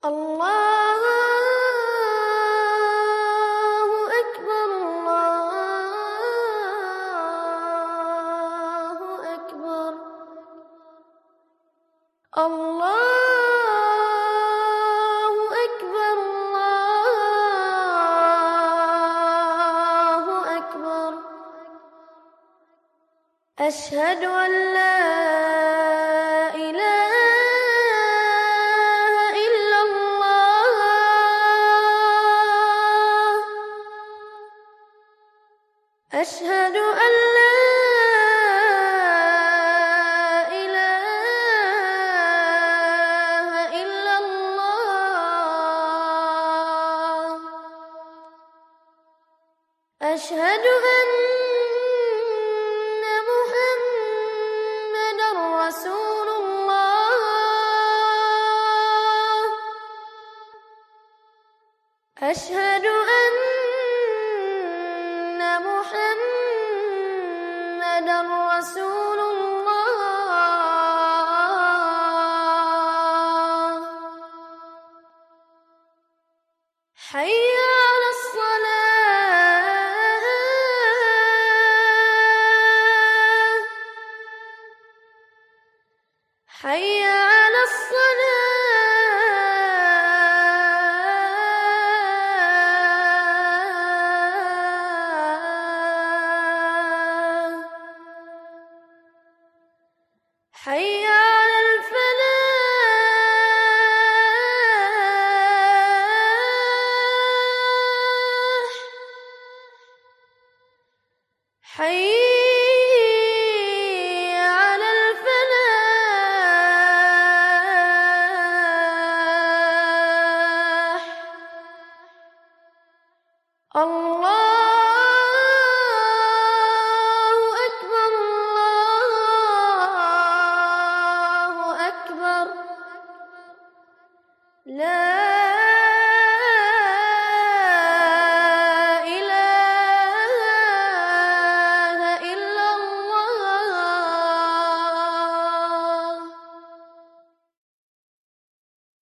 الله أكبر، الله أكبر، الله أكبر، الله أكبر. أشهد أن لا إله إلا الله، أشهد أن لا إله إلا الله، أشهد أن محمدًا رسول الله، أشهد أن محمدًا رسول الله. حي على الصلاة، حي على الصلاة، حي على الفلاح، حي على الفلاح. الله أكبر، الله أكبر. لا